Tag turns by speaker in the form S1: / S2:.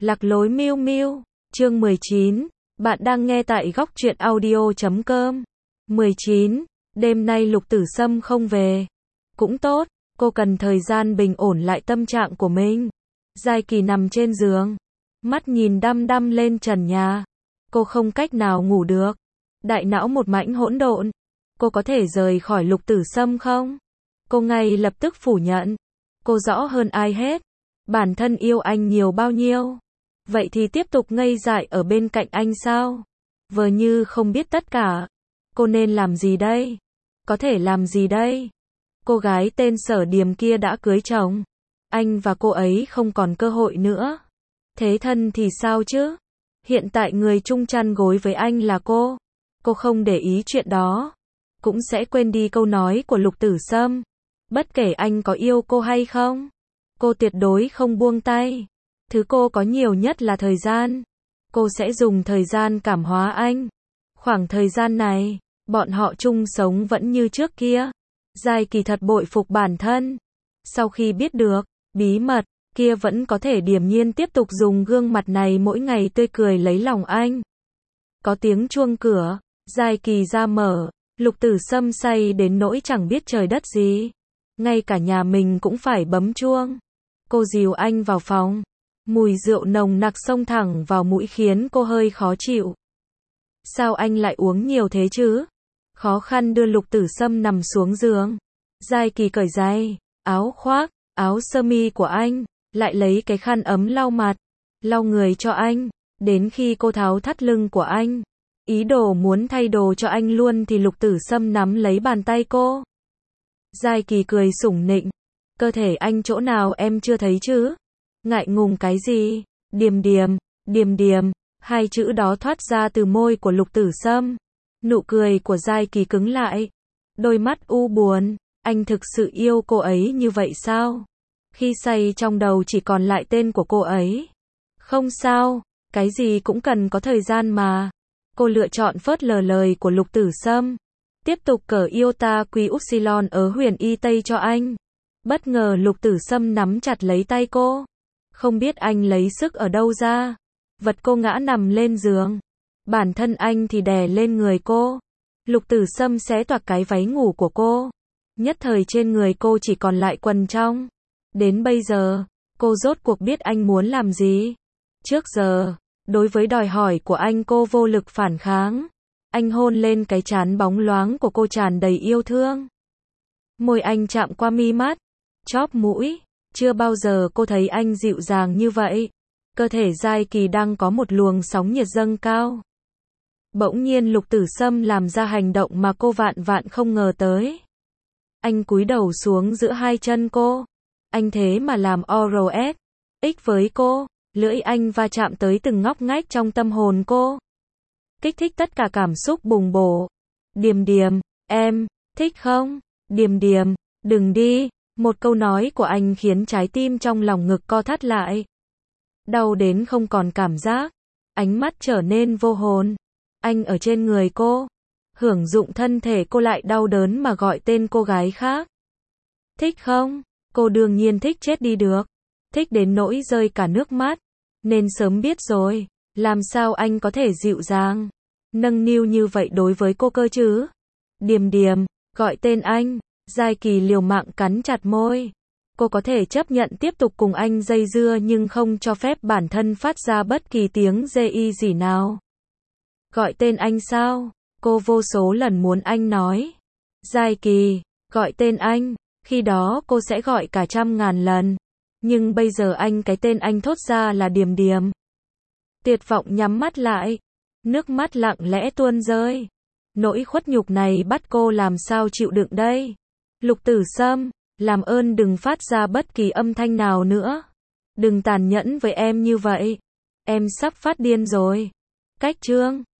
S1: Lạc lối Miu Miu, chương 19. Bạn đang nghe tại góc truyện audio.com. 19. Đêm nay Lục Tử Sâm không về. Cũng tốt, cô cần thời gian bình ổn lại tâm trạng của mình. Giai Kỳ nằm trên giường, mắt nhìn đăm đăm lên trần nhà. Cô không cách nào ngủ được. Đại não một mảnh hỗn độn. Cô có thể rời khỏi Lục Tử Sâm không? Cô ngay lập tức phủ nhận. Cô rõ hơn ai hết. Bản thân yêu anh nhiều bao nhiêu. Vậy thì tiếp tục ngây dại ở bên cạnh anh sao? Vờ như không biết tất cả. Cô nên làm gì đây? Có thể làm gì đây? Cô gái tên Sở Điềm kia đã cưới chồng. Anh và cô ấy không còn cơ hội nữa. Thế thân thì sao chứ? Hiện tại người chung chăn gối với anh là cô. Cô không để ý chuyện đó. Cũng sẽ quên đi câu nói của Lục Tử Sâm. Bất kể anh có yêu cô hay không. Cô tuyệt đối không buông tay. Thứ cô có nhiều nhất là thời gian. Cô sẽ dùng thời gian cảm hóa anh. Khoảng thời gian này, bọn họ chung sống vẫn như trước kia. Giai Kỳ thật bội phục bản thân. Sau khi biết được bí mật kia vẫn có thể điềm nhiên tiếp tục dùng gương mặt này mỗi ngày tươi cười lấy lòng anh. Có tiếng chuông cửa, Giai Kỳ ra mở. Lục Tử Sâm say đến nỗi chẳng biết trời đất gì. Ngay cả nhà mình cũng phải bấm chuông. Cô dìu anh vào phòng. Mùi rượu nồng nặc xông thẳng vào mũi khiến cô hơi khó chịu. Sao anh lại uống nhiều thế chứ? Khó khăn đưa Lục Tử Sâm nằm xuống giường. Giai Kỳ cởi giày, áo khoác, áo sơ mi của anh, lại lấy cái khăn ấm lau mặt, lau người cho anh, đến khi cô tháo thắt lưng của anh, ý đồ muốn thay đồ cho anh luôn thì Lục Tử Sâm nắm lấy bàn tay cô. Giai Kỳ cười sủng nịnh, cơ thể anh chỗ nào em chưa thấy chứ? Ngại ngùng cái gì? Điềm điềm, điềm điềm, hai chữ đó thoát ra từ môi của Lục Tử Sâm. Nụ cười của Giai Kỳ cứng lại. Đôi mắt u buồn, anh thực sự yêu cô ấy như vậy sao? Khi say trong đầu chỉ còn lại tên của cô ấy. Không sao, cái gì cũng cần có thời gian mà. Cô lựa chọn phớt lờ lời của Lục Tử Sâm. Tiếp tục cởi Iota Quy Upsilon ở Huyền Y Tây cho anh. Bất ngờ Lục Tử Sâm nắm chặt lấy tay cô. Không biết anh lấy sức ở đâu ra. Vật cô ngã nằm lên giường. Bản thân anh thì đè lên người cô. Lục Tử Sâm xé toạc cái váy ngủ của cô. Nhất thời trên người cô chỉ còn lại quần trong. Đến bây giờ, cô rốt cuộc biết anh muốn làm gì. Trước giờ, đối với đòi hỏi của anh cô vô lực phản kháng. Anh hôn lên cái trán bóng loáng của cô tràn đầy yêu thương. Môi anh chạm qua mi mắt, chóp mũi. Chưa bao giờ cô thấy anh dịu dàng như vậy. Cơ thể Giai Kỳ đang có một luồng sóng nhiệt dâng cao. Bỗng nhiên Lục Tử Sâm làm ra hành động mà cô vạn vạn không ngờ tới. Anh cúi đầu xuống giữa hai chân cô. Anh thế mà làm oral sex với cô. Lưỡi anh va chạm tới từng ngóc ngách trong tâm hồn cô. Kích thích tất cả cảm xúc bùng bổ. Điềm điềm, em, thích không? Điềm điềm, đừng đi. Một câu nói của anh khiến trái tim trong lòng ngực co thắt lại. Đau đến không còn cảm giác. Ánh mắt trở nên vô hồn. Anh ở trên người cô. Hưởng dụng thân thể cô lại đau đớn mà gọi tên cô gái khác. Thích không? Cô đương nhiên thích chết đi được. Thích đến nỗi rơi cả nước mắt. Nên sớm biết rồi. Làm sao anh có thể dịu dàng, nâng niu như vậy đối với cô cơ chứ? Điềm điềm, gọi tên anh. Giai Kỳ liều mạng cắn chặt môi. Cô có thể chấp nhận tiếp tục cùng anh dây dưa nhưng không cho phép bản thân phát ra bất kỳ tiếng dê y gì nào. Gọi tên anh sao? Cô vô số lần muốn anh nói. Giai Kỳ, gọi tên anh. Khi đó cô sẽ gọi cả 100.000 lần. Nhưng bây giờ cái tên anh thốt ra là Điềm điềm. Tuyệt vọng nhắm mắt lại. Nước mắt lặng lẽ tuôn rơi. Nỗi khuất nhục này bắt cô làm sao chịu đựng đây? Lục Tử Sâm, làm ơn đừng phát ra bất kỳ âm thanh nào nữa. Đừng tàn nhẫn với em như vậy. Em sắp phát điên rồi. Cách chương